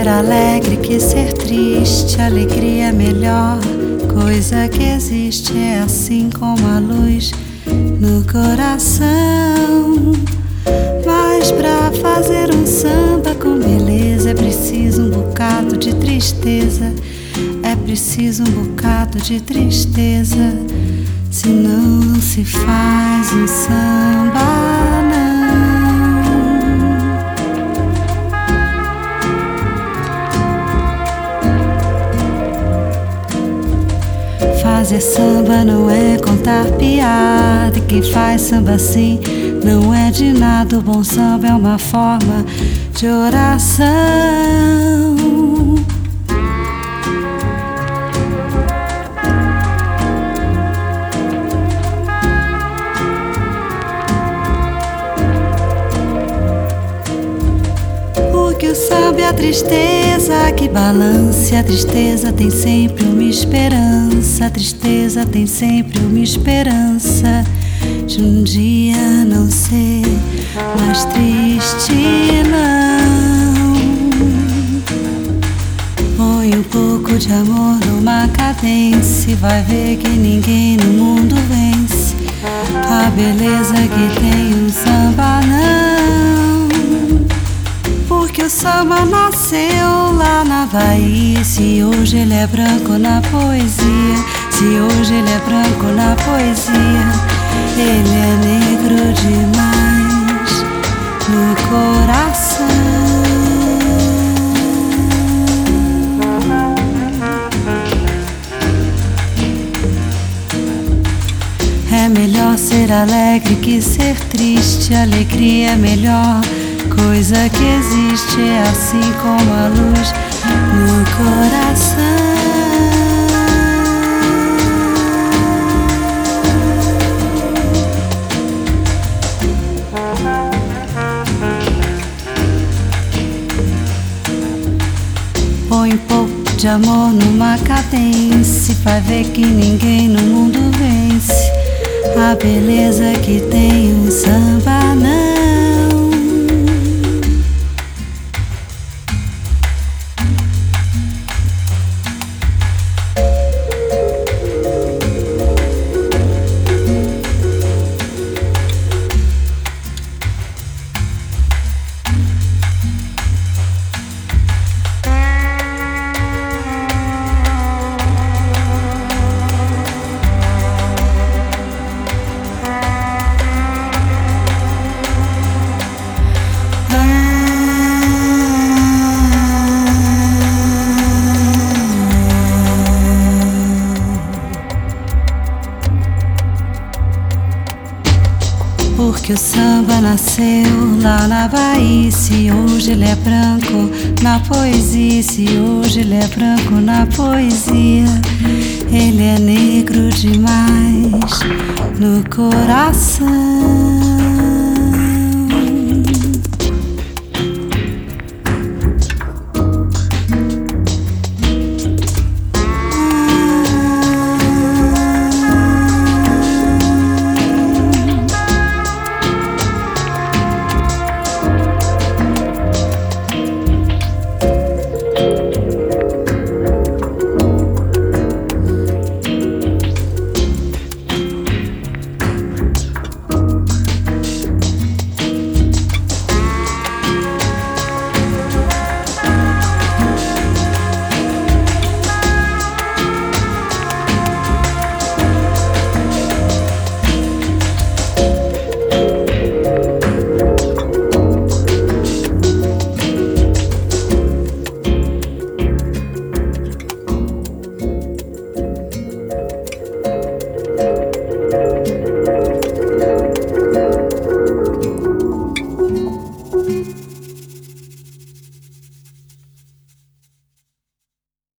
ser alegre que ser triste, alegria é melhor coisa que existe, é assim como a luz no coração. Mas pra fazer um samba com beleza é preciso um bocado de tristeza, é preciso um bocado de tristeza, senão não se faz um samba, não. Fazer samba não é contar piada, e quem faz samba assim não é de nada. O bom samba é uma forma de oração. Porque o samba é a tristeza que balança, a tristeza tem sempre uma esperança, a tristeza tem sempre uma esperança de um dia não ser mais triste, não. Põe um pouco de amor numa cadência e vai ver que ninguém no mundo vence a beleza que tem um samba, não. Porque o samba nasceu lá na Bahia. Se hoje ele é branco na poesia, se hoje ele é branco na poesia, ele é negro demais no coração. É melhor ser alegre que ser triste, alegria é melhor coisa que existe, é assim como a luz no coração. Põe um pouco de amor numa cadência e vai ver que ninguém no mundo vence a beleza que tem um samba, não. Porque o samba nasceu lá na Bahia. Se hoje ele é branco na poesia, se hoje ele é branco na poesia, ele é negro demais no coração.